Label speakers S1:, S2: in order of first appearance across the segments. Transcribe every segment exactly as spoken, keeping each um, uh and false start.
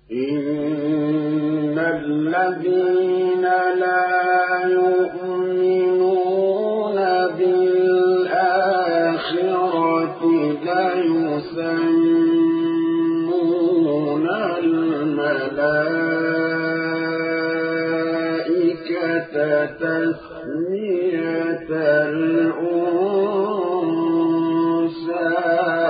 S1: إن الذين لا يؤمنون بالآخرة ليسمون الملائكة تسمية الأنثى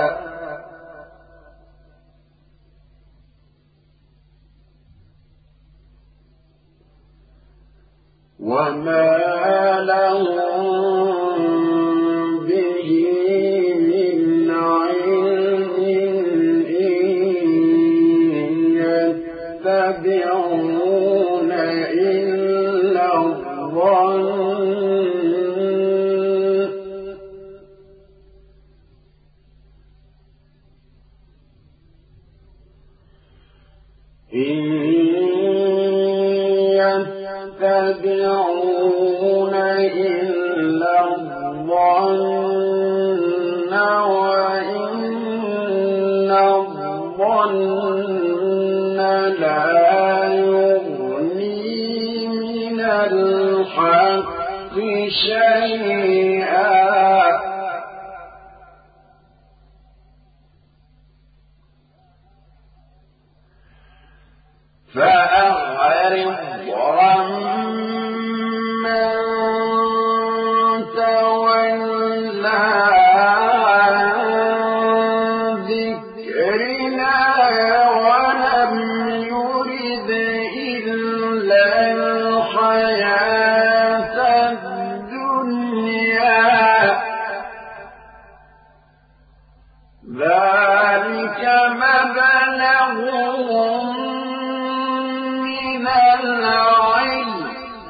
S1: وما لهم به من علم إن يتبعون إلا الظن إن يتبعون إلا الظن وإن الظن لا يغني من الحق شيئا فأعرض عمن تولى عن ذكرنا ولم يرد إلا الحياة الدنيا ذلك مبلغهم من العلم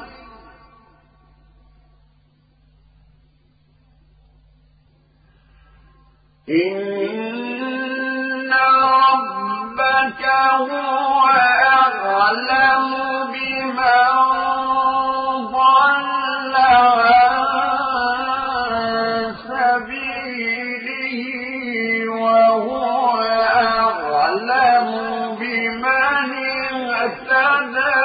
S1: إن ربك هو أعلم بمن ضل عن سبيله وهو أعلم بمن اهتدى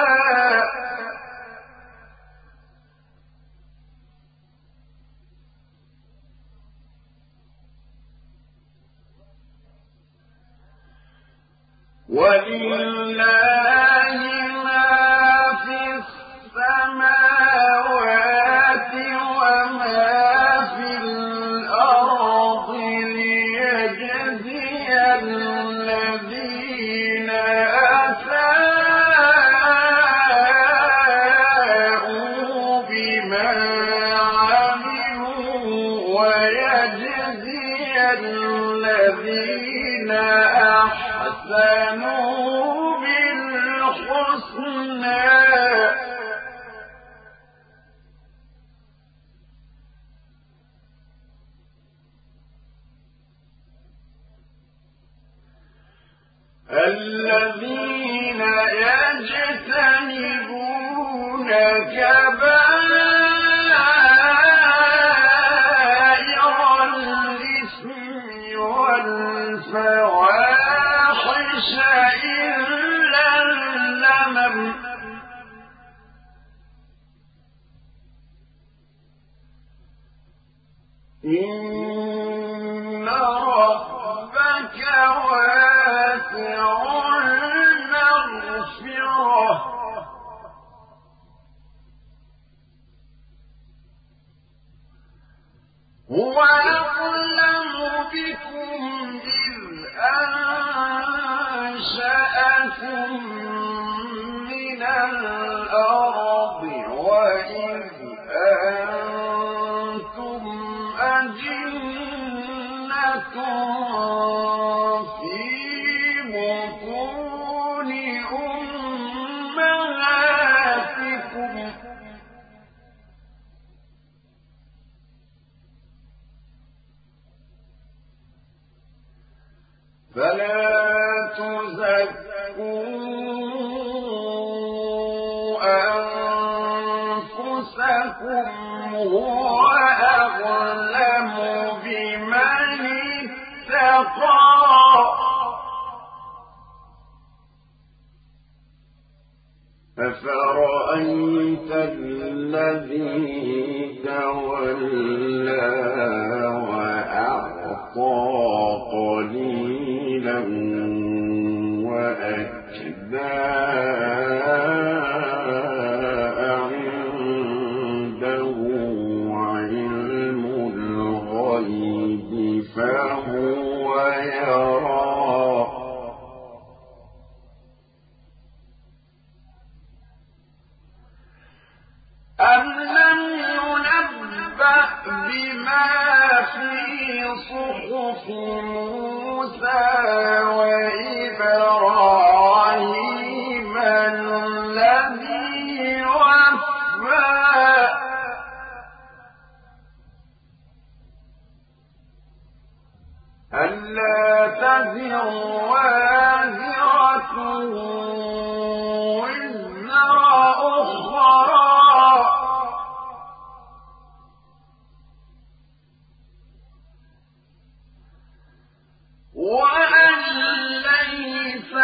S1: ولله ما في السماوات وما في الأرض ليجزي الذين أساءوا بما عملوا ويجزي الذين أحسنوا بالحسنى الذين يجتنبون كبائر الإثم والفواحش إلا اللمم إن ربك واسع المغفرة هو أعلم بكم إذ أنشأكم من الأرض وإذ أنتم أجنة في بطون أمهاتكم فلا تزكوا أنفسكم هو أعلم بمن اتقى أفرأيت الذي تولى وأعطى قليلا وأكدى عنده علم الغيب فهو يرى أم لم ينبأ بما في صحف موسى وإبراهيم الذي وفى ألا تزر وازرة وزر أخرى وأن ليس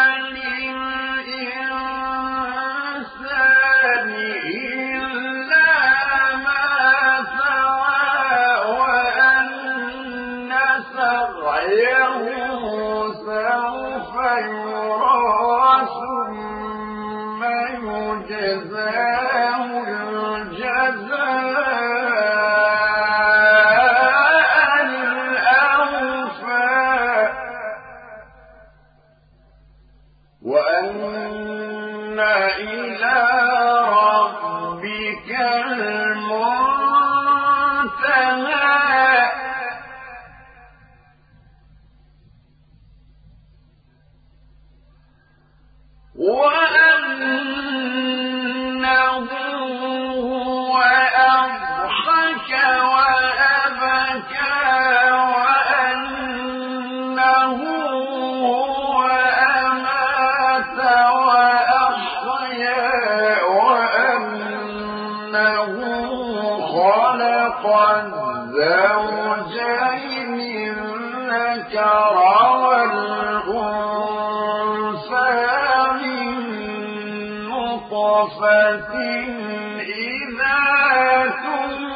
S1: للإنسان إلا ما سعى وأن سعيه سوف يرى ثم يجزاه الجزاء الأوفى وأن إلى ربك المنتهى وأنه هو أضحك وأبكى وأنه هو أمات وأحيا وأنه خلق الزوجين الذكر والأنثى من نطفة إذا تمنى